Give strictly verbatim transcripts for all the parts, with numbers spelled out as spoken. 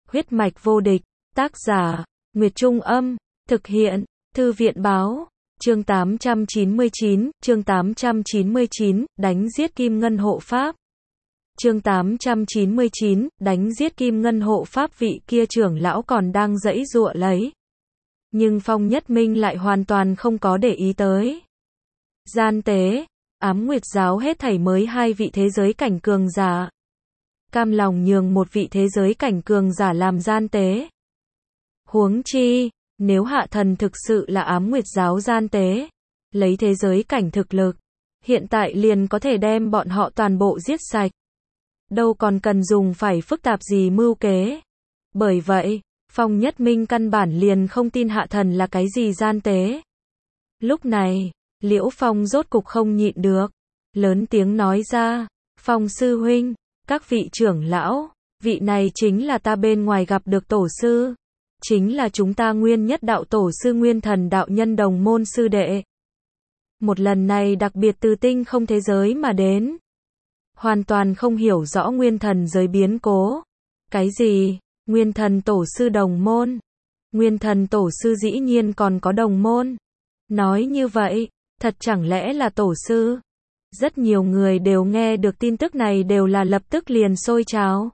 Huyết mạch vô địch, tác giả, Nguyệt Trung Âm, thực hiện, Thư viện Báo, chương tám trăm chín mươi chín, chương tám trăm chín mươi chín, đánh giết Kim Ngân hộ pháp. Chương tám trăm chín mươi chín, đánh giết Kim Ngân hộ pháp, vị kia trưởng lão còn đang giãy giụa lấy. Nhưng Phong Nhất Minh lại hoàn toàn không có để ý tới. Gian tế, Ám Nguyệt giáo hết thảy mới hai vị thế giới cảnh cường giả. Cam lòng nhường một vị thế giới cảnh cường giả làm gian tế. Huống chi, nếu hạ thần thực sự là Ám Nguyệt giáo gian tế, lấy thế giới cảnh thực lực, hiện tại liền có thể đem bọn họ toàn bộ giết sạch. Đâu còn cần dùng phải phức tạp gì mưu kế. Bởi vậy, Phong Nhất Minh căn bản liền không tin hạ thần là cái gì gian tế. Lúc này, Liễu Phong rốt cục không nhịn được, lớn tiếng nói ra, Phong sư huynh, các vị trưởng lão, vị này chính là ta bên ngoài gặp được tổ sư, chính là chúng ta Nguyên Nhất đạo tổ sư Nguyên Thần đạo nhân đồng môn sư đệ. Một lần này đặc biệt từ tinh không thế giới mà đến, hoàn toàn không hiểu rõ Nguyên Thần giới biến cố. Cái gì? Nguyên Thần tổ sư đồng môn? Nguyên Thần tổ sư dĩ nhiên còn có đồng môn? Nói như vậy, thật chẳng lẽ là tổ sư? Rất nhiều người đều nghe được tin tức này đều là lập tức liền sôi trào.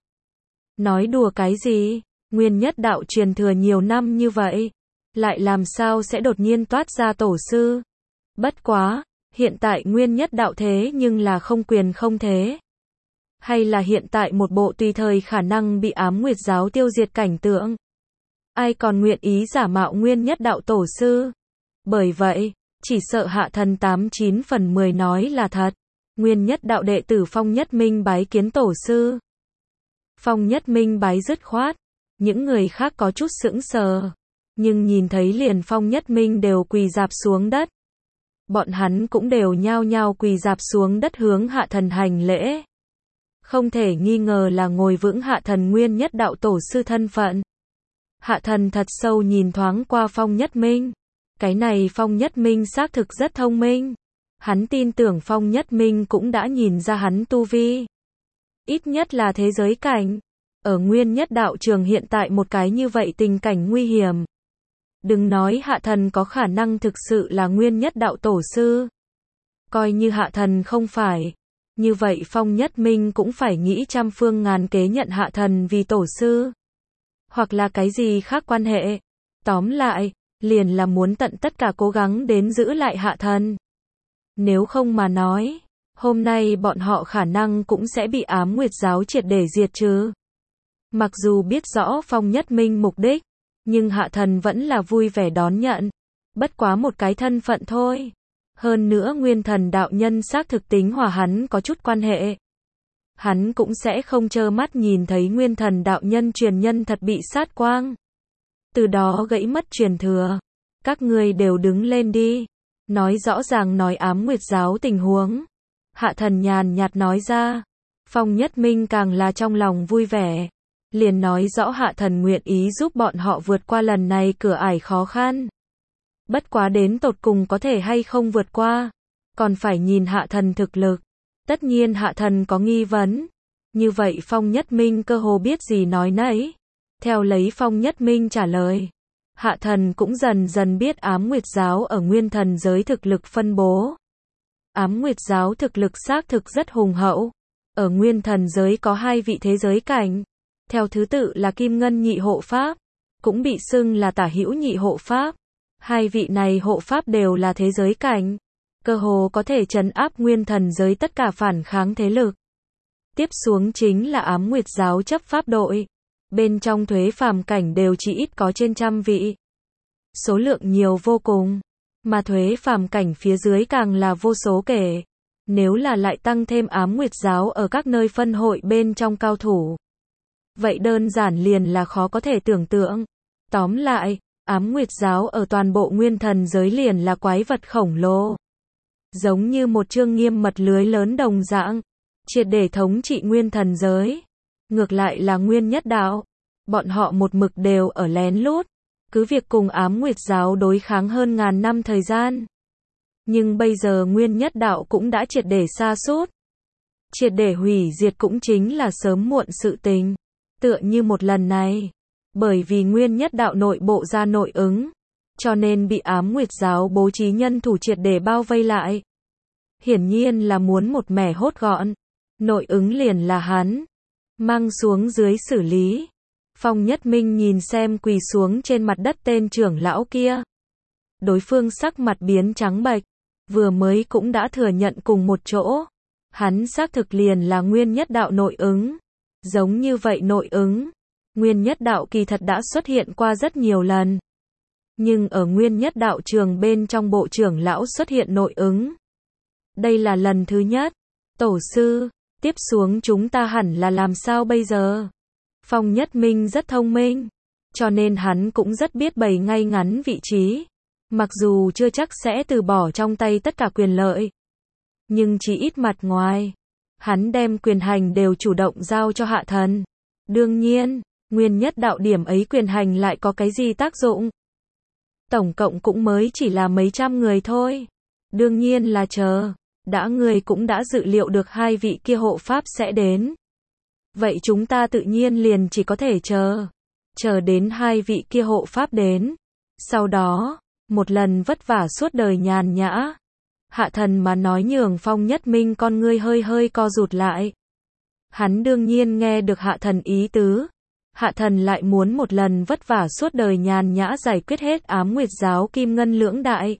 Nói đùa cái gì? Nguyên Nhất đạo truyền thừa nhiều năm như vậy, lại làm sao sẽ đột nhiên toát ra tổ sư? Bất quá, hiện tại Nguyên Nhất đạo thế nhưng là không quyền không thế. Hay là hiện tại một bộ tùy thời khả năng bị Ám Nguyệt giáo tiêu diệt cảnh tượng? Ai còn nguyện ý giả mạo Nguyên Nhất đạo tổ sư? Bởi vậy, chỉ sợ hạ thần tám chín phần mười nói là thật. Nguyên Nhất đạo đệ tử Phong Nhất Minh bái kiến tổ sư. Phong Nhất Minh bái dứt khoát, những người khác có chút sững sờ, nhưng nhìn thấy liền Phong Nhất Minh đều quỳ rạp xuống đất. Bọn hắn cũng đều nhao nhao quỳ rạp xuống đất hướng hạ thần hành lễ. Không thể nghi ngờ là ngồi vững hạ thần Nguyên Nhất đạo tổ sư thân phận. Hạ thần thật sâu nhìn thoáng qua Phong Nhất Minh. Cái này Phong Nhất Minh xác thực rất thông minh. Hắn tin tưởng Phong Nhất Minh cũng đã nhìn ra hắn tu vi. Ít nhất là thế giới cảnh. Ở Nguyên Nhất đạo trường hiện tại một cái như vậy tình cảnh nguy hiểm. Đừng nói hạ thần có khả năng thực sự là Nguyên Nhất đạo tổ sư. Coi như hạ thần không phải. Như vậy Phong Nhất Minh cũng phải nghĩ trăm phương ngàn kế nhận hạ thần vì tổ sư. Hoặc là cái gì khác quan hệ. Tóm lại, liền là muốn tận tất cả cố gắng đến giữ lại hạ thần. Nếu không mà nói, hôm nay bọn họ khả năng cũng sẽ bị Ám Nguyệt giáo triệt để diệt trừ. Mặc dù biết rõ Phong Nhất Minh mục đích, nhưng hạ thần vẫn là vui vẻ đón nhận. Bất quá một cái thân phận thôi. Hơn nữa Nguyên Thần đạo nhân xác thực tính hòa hắn có chút quan hệ. Hắn cũng sẽ không trơ mắt nhìn thấy Nguyên Thần đạo nhân truyền nhân thật bị sát quang. Từ đó gãy mất truyền thừa. Các ngươi đều đứng lên đi. Nói rõ ràng nói Ám Nguyệt giáo tình huống. Hạ thần nhàn nhạt nói ra. Phong Nhất Minh càng là trong lòng vui vẻ. Liền nói rõ hạ thần nguyện ý giúp bọn họ vượt qua lần này cửa ải khó khăn. Bất quá đến tột cùng có thể hay không vượt qua, còn phải nhìn hạ thần thực lực. Tất nhiên hạ thần có nghi vấn. Như vậy Phong Nhất Minh cơ hồ biết gì nói nấy. Theo lấy Phong Nhất Minh trả lời, hạ thần cũng dần dần biết Ám Nguyệt giáo ở Nguyên Thần giới thực lực phân bố. Ám Nguyệt giáo thực lực xác thực rất hùng hậu. Ở Nguyên Thần giới có hai vị thế giới cảnh. Theo thứ tự là Kim Ngân nhị hộ pháp, cũng bị xưng là Tả Hữu nhị hộ pháp. Hai vị này hộ pháp đều là thế giới cảnh, cơ hồ có thể trấn áp Nguyên Thần giới tất cả phản kháng thế lực. Tiếp xuống chính là Ám Nguyệt giáo chấp pháp đội. Bên trong thuế phàm cảnh đều chỉ ít có trên trăm vị. Số lượng nhiều vô cùng, mà thuế phàm cảnh phía dưới càng là vô số kể. Nếu là lại tăng thêm Ám Nguyệt giáo ở các nơi phân hội bên trong cao thủ, vậy đơn giản liền là khó có thể tưởng tượng. Tóm lại, Ám Nguyệt giáo ở toàn bộ Nguyên Thần giới liền là quái vật khổng lồ. Giống như một chương nghiêm mật lưới lớn đồng dạng, triệt để thống trị Nguyên Thần giới. Ngược lại là Nguyên Nhất đạo, bọn họ một mực đều ở lén lút, cứ việc cùng Ám Nguyệt giáo đối kháng hơn ngàn năm thời gian. Nhưng bây giờ Nguyên Nhất đạo cũng đã triệt để sa sút. Triệt để hủy diệt cũng chính là sớm muộn sự tình. Tựa như một lần này, Bởi vì nguyên nhất đạo nội bộ ra nội ứng, cho nên bị Ám Nguyệt giáo bố trí nhân thủ triệt để bao vây lại. Hiển nhiên là muốn một mẻ hốt gọn. Nội ứng liền là hắn. Mang xuống dưới xử lý. Phong Nhất Minh nhìn xem quỳ xuống trên mặt đất tên trưởng lão kia. Đối phương sắc mặt biến trắng bệch, vừa mới cũng đã thừa nhận cùng một chỗ. Hắn xác thực liền là nguyên nhất đạo nội ứng. Giống như vậy nội ứng, nguyên nhất đạo kỳ thật đã xuất hiện qua rất nhiều lần. Nhưng ở nguyên nhất đạo trường bên trong bộ trưởng lão xuất hiện nội ứng. Đây là lần thứ nhất. Tổ sư, tiếp xuống chúng ta hẳn là làm sao bây giờ? Phong Nhất Minh rất thông minh, cho nên hắn cũng rất biết bày ngay ngắn vị trí. Mặc dù chưa chắc sẽ từ bỏ trong tay tất cả quyền lợi, nhưng chỉ ít mặt ngoài, hắn đem quyền hành đều chủ động giao cho Hạ Thần. Đương nhiên, nguyên nhất đạo điểm ấy quyền hành lại có cái gì tác dụng? Tổng cộng cũng mới chỉ là mấy trăm người thôi. Đương nhiên là chờ. Đã người cũng đã dự liệu được hai vị kia hộ pháp sẽ đến. Vậy chúng ta tự nhiên liền chỉ có thể chờ. Chờ đến hai vị kia hộ pháp đến. Sau đó, một lần vất vả suốt đời nhàn nhã. Hạ Thần mà nói nhường Phong Nhất Minh con ngươi hơi hơi co rụt lại. Hắn đương nhiên nghe được Hạ Thần ý tứ. Hạ Thần lại muốn một lần vất vả suốt đời nhàn nhã giải quyết hết Ám Nguyệt giáo Kim Ngân lưỡng đại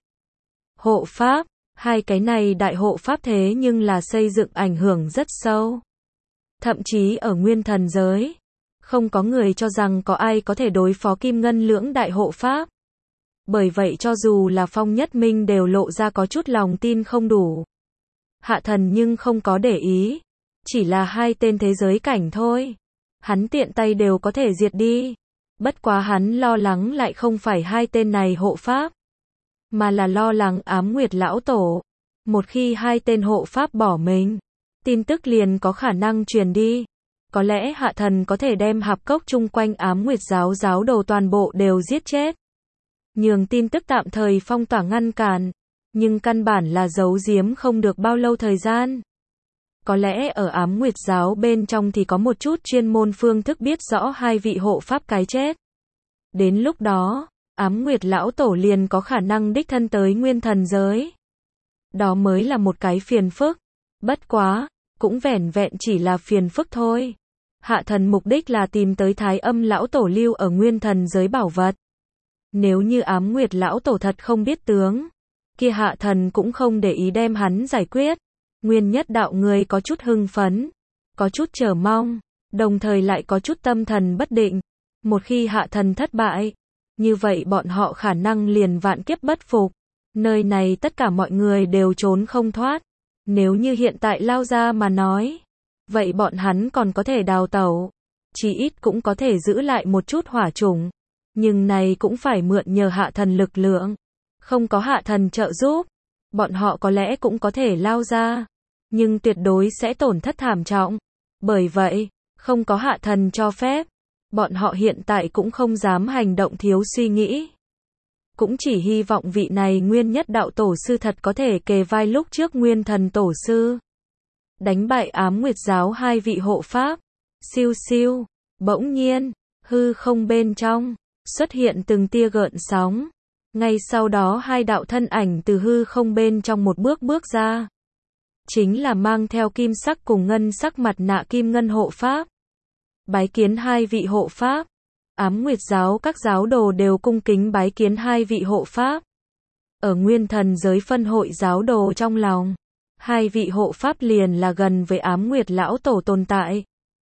hộ pháp. Hai cái này đại hộ pháp thế nhưng là xây dựng ảnh hưởng rất sâu. Thậm chí ở nguyên thần giới, không có người cho rằng có ai có thể đối phó Kim Ngân lưỡng đại hộ pháp. Bởi vậy cho dù là Phong Nhất Minh đều lộ ra có chút lòng tin không đủ. Hạ Thần nhưng không có để ý. Chỉ là hai tên thế giới cảnh thôi. Hắn tiện tay đều có thể diệt đi. Bất quá hắn lo lắng lại không phải hai tên này hộ pháp, mà là lo lắng Ám Nguyệt lão tổ. Một khi hai tên hộ pháp bỏ mình, tin tức liền có khả năng truyền đi. Có lẽ Hạ Thần có thể đem hạp cốc chung quanh Ám Nguyệt giáo giáo đồ toàn bộ đều giết chết. Nhường tin tức tạm thời phong tỏa ngăn cản, nhưng căn bản là giấu giếm không được bao lâu thời gian. Có lẽ ở Ám Nguyệt giáo bên trong thì có một chút chuyên môn phương thức biết rõ hai vị hộ pháp cái chết. Đến lúc đó, Ám Nguyệt lão tổ liền có khả năng đích thân tới nguyên thần giới. Đó mới là một cái phiền phức. Bất quá, cũng vẻn vẹn chỉ là phiền phức thôi. Hạ Thần mục đích là tìm tới Thái Âm lão tổ lưu ở nguyên thần giới bảo vật. Nếu như Ám Nguyệt lão tổ thật không biết tướng, kia Hạ Thần cũng không để ý đem hắn giải quyết. Nguyên nhất đạo người có chút hưng phấn, có chút chờ mong, đồng thời lại có chút tâm thần bất định. Một khi Hạ Thần thất bại, như vậy bọn họ khả năng liền vạn kiếp bất phục. Nơi này tất cả mọi người đều trốn không thoát. Nếu như hiện tại lao ra mà nói, vậy bọn hắn còn có thể đào tẩu. Chỉ ít cũng có thể giữ lại một chút hỏa chủng. Nhưng này cũng phải mượn nhờ Hạ Thần lực lượng. Không có Hạ Thần trợ giúp, bọn họ có lẽ cũng có thể lao ra, nhưng tuyệt đối sẽ tổn thất thảm trọng. Bởi vậy, không có Hạ Thần cho phép, bọn họ hiện tại cũng không dám hành động thiếu suy nghĩ. Cũng chỉ hy vọng vị này nguyên nhất đạo tổ sư thật có thể kề vai lúc trước nguyên thần tổ sư. Đánh bại Ám Nguyệt giáo hai vị hộ pháp. Siêu siêu, bỗng nhiên, hư không bên trong, xuất hiện từng tia gợn sóng. Ngay sau đó hai đạo thân ảnh từ hư không bên trong một bước bước ra. Chính là mang theo kim sắc cùng ngân sắc mặt nạ Kim Ngân hộ pháp. Bái kiến hai vị hộ pháp. Ám Nguyệt giáo các giáo đồ đều cung kính bái kiến hai vị hộ pháp. Ở nguyên thần giới phân hội giáo đồ trong lòng, hai vị hộ pháp liền là gần với Ám Nguyệt lão tổ tồn tại.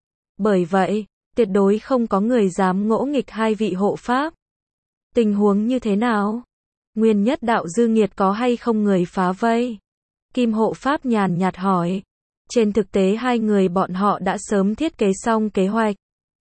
Bởi vậy, tuyệt đối không có người dám ngỗ nghịch hai vị hộ pháp. Tình huống như thế nào? Nguyên nhất đạo dư nghiệt có hay không người phá vây? Kim hộ pháp nhàn nhạt hỏi. Trên thực tế hai người bọn họ đã sớm thiết kế xong kế hoạch.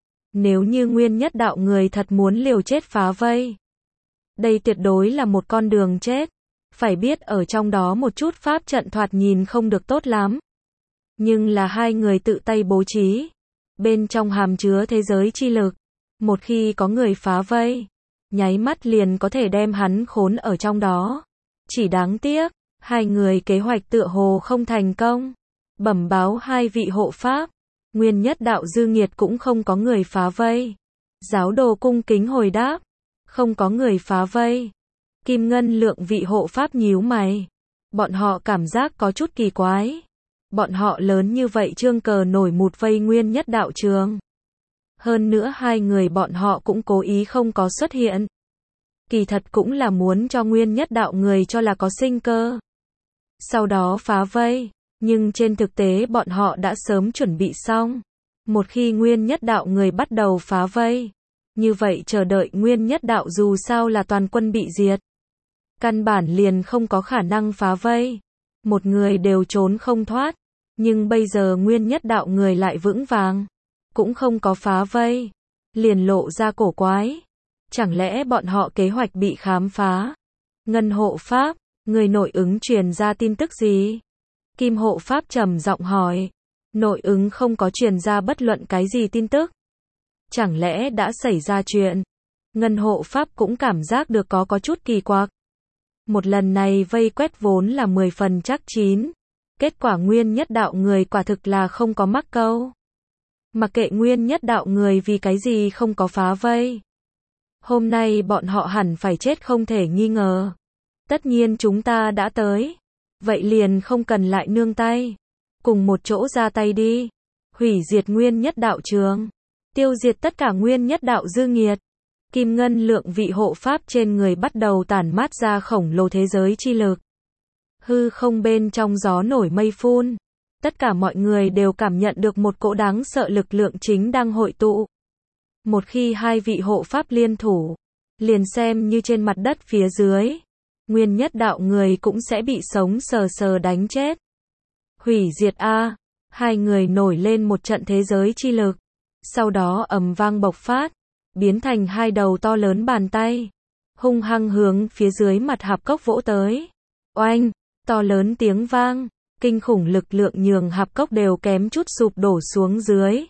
Nếu như nguyên nhất đạo người thật muốn liều chết phá vây, đây tuyệt đối là một con đường chết. Phải biết ở trong đó một chút pháp trận thoạt nhìn không được tốt lắm. Nhưng là hai người tự tay bố trí. Bên trong hàm chứa thế giới chi lực. Một khi có người phá vây, nháy mắt liền có thể đem hắn khốn ở trong đó. Chỉ đáng tiếc, hai người kế hoạch tựa hồ không thành công. Bẩm báo hai vị hộ pháp, nguyên nhất đạo dư nghiệt cũng không có người phá vây. Giáo đồ cung kính hồi đáp. Không có người phá vây. Kim ngân lượng vị hộ pháp nhíu mày. Bọn họ cảm giác có chút kỳ quái. Bọn họ lớn như vậy trương cờ nổi một vây nguyên nhất đạo trường. Hơn nữa hai người bọn họ cũng cố ý không có xuất hiện. Kỳ thật cũng là muốn cho nguyên nhất đạo người cho là có sinh cơ. Sau đó phá vây. Nhưng trên thực tế bọn họ đã sớm chuẩn bị xong. Một khi nguyên nhất đạo người bắt đầu phá vây. Như vậy chờ đợi nguyên nhất đạo dù sao là toàn quân bị diệt. Căn bản liền không có khả năng phá vây. Một người đều trốn không thoát. Nhưng bây giờ nguyên nhất đạo người lại vững vàng. Cũng không có phá vây. Liền lộ ra cổ quái. Chẳng lẽ bọn họ kế hoạch bị khám phá? Ngân hộ pháp, người nội ứng truyền ra tin tức gì? Kim hộ pháp trầm giọng hỏi. Nội ứng không có truyền ra bất luận cái gì tin tức. Chẳng lẽ đã xảy ra chuyện? Ngân hộ pháp cũng cảm giác được có có chút kỳ quặc. Một lần này vây quét vốn là mười phần chắc chín. Kết quả nguyên nhất đạo người quả thực là không có mắc câu. Mặc kệ nguyên nhất đạo người vì cái gì không có phá vây. Hôm nay bọn họ hẳn phải chết không thể nghi ngờ. Tất nhiên chúng ta đã tới. Vậy liền không cần lại nương tay. Cùng một chỗ ra tay đi. Hủy diệt nguyên nhất đạo trường. Tiêu diệt tất cả nguyên nhất đạo dư nghiệt. Kim ngân lượng vị hộ pháp trên người bắt đầu tản mát ra khổng lồ thế giới chi lực. Hư không bên trong gió nổi mây phun. Tất cả mọi người đều cảm nhận được một cỗ đáng sợ lực lượng chính đang hội tụ. Một khi hai vị hộ pháp liên thủ, liền xem như trên mặt đất phía dưới, nguyên nhất đạo người cũng sẽ bị sống sờ sờ đánh chết. Hủy diệt A, hai người nổi lên một trận thế giới chi lực, sau đó ầm vang bộc phát, biến thành hai đầu to lớn bàn tay, hung hăng hướng phía dưới mặt hạp cốc vỗ tới. Oanh, to lớn tiếng vang, kinh khủng lực lượng nhường hạp cốc đều kém chút sụp đổ xuống dưới.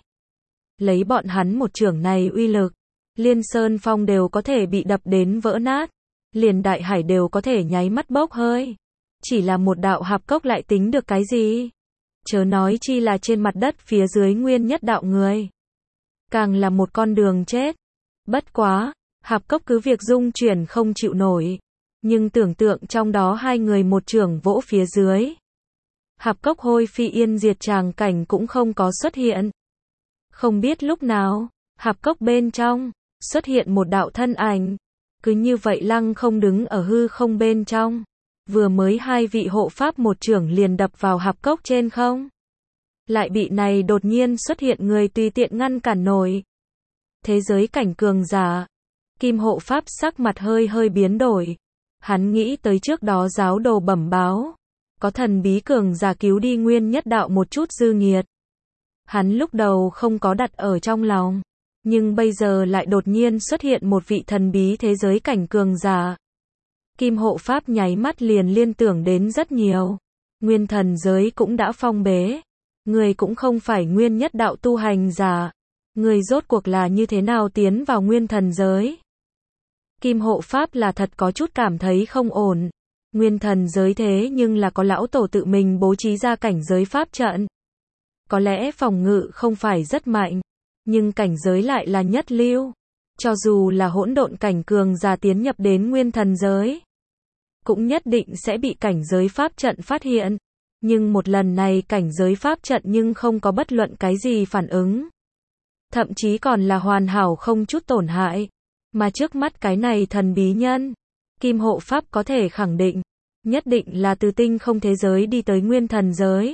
Lấy bọn hắn một chưởng này uy lực, liên sơn phong đều có thể bị đập đến vỡ nát, liền đại hải đều có thể nháy mắt bốc hơi. Chỉ là một đạo hạp cốc lại tính được cái gì? Chớ nói chi là trên mặt đất phía dưới nguyên nhất đạo người. Càng là một con đường chết. Bất quá, hạp cốc cứ việc dung chuyển không chịu nổi. Nhưng tưởng tượng trong đó hai người một chưởng vỗ phía dưới. Hạp cốc hôi phi yên diệt tràng cảnh cũng không có xuất hiện. Không biết lúc nào, hạp cốc bên trong, xuất hiện một đạo thân ảnh. Cứ như vậy lăng không đứng ở hư không bên trong. Vừa mới hai vị hộ pháp một chưởng liền đập vào hạp cốc trên không. Lại bị này đột nhiên xuất hiện người tùy tiện ngăn cản nổi. Thế giới cảnh cường giả. Kim hộ pháp sắc mặt hơi hơi biến đổi. Hắn nghĩ tới trước đó giáo đồ bẩm báo. Có thần bí cường giả cứu đi nguyên nhất đạo một chút dư nghiệt. Hắn lúc đầu không có đặt ở trong lòng. Nhưng bây giờ lại đột nhiên xuất hiện một vị thần bí thế giới cảnh cường giả. Kim hộ pháp nháy mắt liền liên tưởng đến rất nhiều. Nguyên thần giới cũng đã phong bế. Người cũng không phải nguyên nhất đạo tu hành giả. Người rốt cuộc là như thế nào tiến vào nguyên thần giới? Kim hộ pháp là thật có chút cảm thấy không ổn. Nguyên thần giới thế nhưng là có lão tổ tự mình bố trí ra cảnh giới pháp trận. Có lẽ phòng ngự không phải rất mạnh, nhưng cảnh giới lại là nhất lưu. Cho dù là hỗn độn cảnh cường giả tiến nhập đến nguyên thần giới, cũng nhất định sẽ bị cảnh giới pháp trận phát hiện. Nhưng một lần này cảnh giới pháp trận nhưng không có bất luận cái gì phản ứng. Thậm chí còn là hoàn hảo không chút tổn hại. Mà trước mắt cái này thần bí nhân, Kim hộ pháp có thể khẳng định, nhất định là từ tinh không thế giới đi tới nguyên thần giới.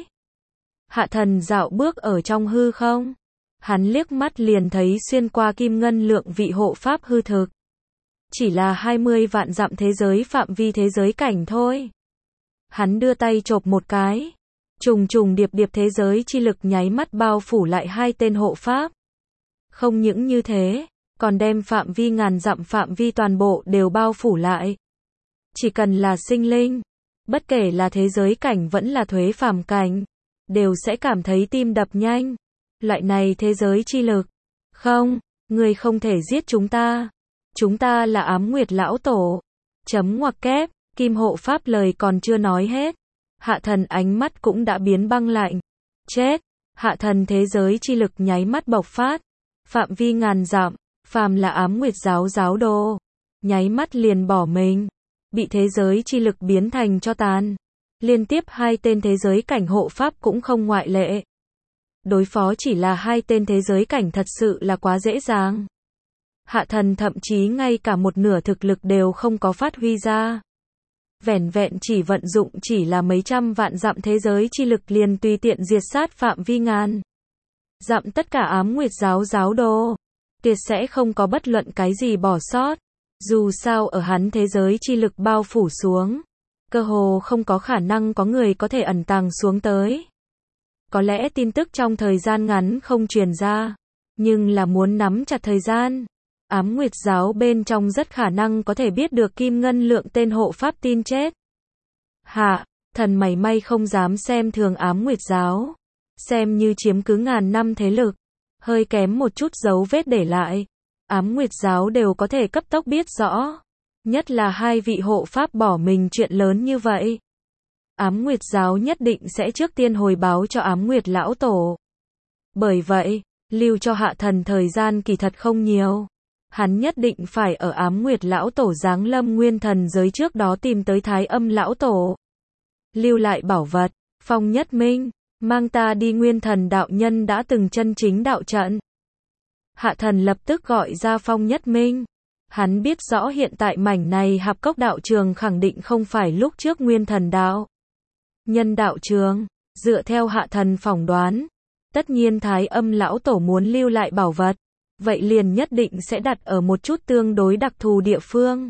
Hạ thần dạo bước ở trong hư không. Hắn liếc mắt liền thấy xuyên qua kim ngân lượng vị hộ pháp hư thực. Chỉ là hai mươi vạn dặm thế giới phạm vi thế giới cảnh thôi. Hắn đưa tay chộp một cái. Trùng trùng điệp điệp thế giới chi lực nháy mắt bao phủ lại hai tên hộ pháp. Không những như thế, còn đem phạm vi ngàn dặm phạm vi toàn bộ đều bao phủ lại. Chỉ cần là sinh linh, bất kể là thế giới cảnh vẫn là thuế phàm cảnh, đều sẽ cảm thấy tim đập nhanh. Loại này thế giới chi lực. Không, người không thể giết chúng ta. Chúng ta là Ám Nguyệt lão tổ. Chấm ngoặc kép, Kim hộ pháp lời còn chưa nói hết. Hạ thần ánh mắt cũng đã biến băng lạnh. Chết, hạ thần thế giới chi lực nháy mắt bộc phát. Phạm vi ngàn dặm, Phàm là ám nguyệt giáo giáo đồ, nháy mắt liền bỏ mình, bị thế giới chi lực biến thành tro tàn. Liên tiếp hai tên thế giới cảnh hộ pháp cũng không ngoại lệ. Đối phó chỉ là hai tên thế giới cảnh thật sự là quá dễ dàng. Hạ thần thậm chí ngay cả một nửa thực lực đều không có phát huy ra. Vẻn vẹn chỉ vận dụng chỉ là mấy trăm vạn dặm thế giới chi lực liền tùy tiện diệt sát phạm vi ngàn dặm tất cả ám nguyệt giáo giáo đồ. Tuyệt sẽ không có bất luận cái gì bỏ sót. Dù sao ở hắn thế giới chi lực bao phủ xuống, cơ hồ không có khả năng có người có thể ẩn tàng xuống tới. Có lẽ tin tức trong thời gian ngắn không truyền ra, nhưng là muốn nắm chặt thời gian. Ám nguyệt giáo bên trong rất khả năng có thể biết được Kim Ngân Lượng tên hộ pháp tin chết. Hạ thần mảy may không dám xem thường ám nguyệt giáo, xem như chiếm cứ ngàn năm thế lực, hơi kém một chút dấu vết để lại, ám nguyệt giáo đều có thể cấp tốc biết rõ. Nhất là hai vị hộ pháp bỏ mình chuyện lớn như vậy, ám nguyệt giáo nhất định sẽ trước tiên hồi báo cho ám nguyệt lão tổ. Bởi vậy, lưu cho hạ thần thời gian kỳ thật không nhiều. Hắn nhất định phải ở ám nguyệt lão tổ giáng lâm nguyên thần giới trước đó tìm tới thái âm lão tổ. Lưu lại bảo vật, Phong Nhất Minh, mang ta đi nguyên thần đạo nhân đã từng chân chính đạo trận. Hạ thần lập tức gọi ra Phong Nhất Minh. Hắn biết rõ hiện tại mảnh này hạp cốc đạo trường khẳng định không phải lúc trước nguyên thần đạo nhân đạo trường. Dựa theo hạ thần phỏng đoán, tất nhiên thái âm lão tổ muốn lưu lại bảo vật, vậy liền nhất định sẽ đặt ở một chút tương đối đặc thù địa phương.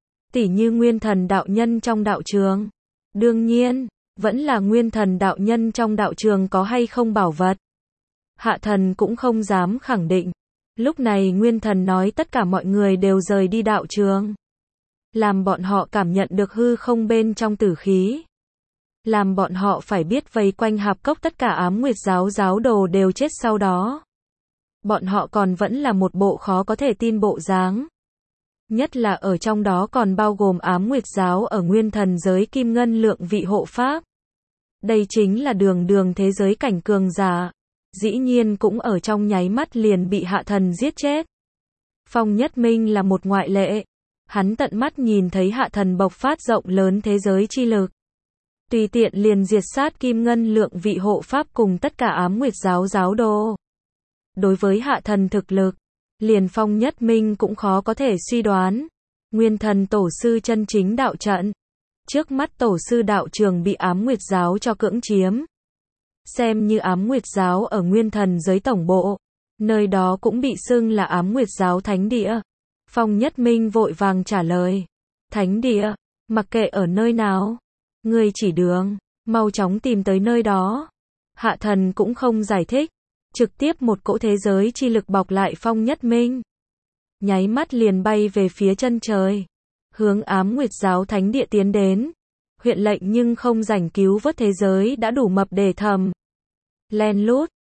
Tỉ như nguyên thần đạo nhân trong đạo trường. Đương nhiên, vẫn là nguyên thần đạo nhân trong đạo trường có hay không bảo vật. Hạ thần cũng không dám khẳng định. Lúc này nguyên thần nói tất cả mọi người đều rời đi đạo trường. Làm bọn họ cảm nhận được hư không bên trong tử khí. Làm bọn họ phải biết vây quanh hạp cốc tất cả ám nguyệt giáo giáo đồ đều chết sau đó. Bọn họ còn vẫn là một bộ khó có thể tin bộ dáng. Nhất là ở trong đó còn bao gồm ám nguyệt giáo ở nguyên thần giới Kim Ngân Lượng vị hộ pháp. Đây chính là đường đường thế giới cảnh cường giả. Dĩ nhiên cũng ở trong nháy mắt liền bị hạ thần giết chết. Phong Nhất Minh là một ngoại lệ. Hắn tận mắt nhìn thấy hạ thần bộc phát rộng lớn thế giới chi lực. Tùy tiện liền diệt sát Kim Ngân Lượng vị hộ pháp cùng tất cả ám nguyệt giáo giáo đồ. Đối với hạ thần thực lực, liền Phong Nhất Minh cũng khó có thể suy đoán. Nguyên thần tổ sư chân chính đạo trận. Trước mắt tổ sư đạo trường bị ám nguyệt giáo cho cưỡng chiếm. Xem như ám nguyệt giáo ở nguyên thần giới tổng bộ. Nơi đó cũng bị xưng là ám nguyệt giáo thánh địa. Phong Nhất Minh vội vàng trả lời. Thánh địa, mặc kệ ở nơi nào. Người chỉ đường, mau chóng tìm tới nơi đó. Hạ thần cũng không giải thích. Trực tiếp một cỗ thế giới chi lực bọc lại Phong Nhất Minh. Nháy mắt liền bay về phía chân trời. Hướng ám nguyệt giáo thánh địa tiến đến. Huyện lệnh nhưng không rảnh cứu vớt thế giới đã đủ mập để thầm. Len lút,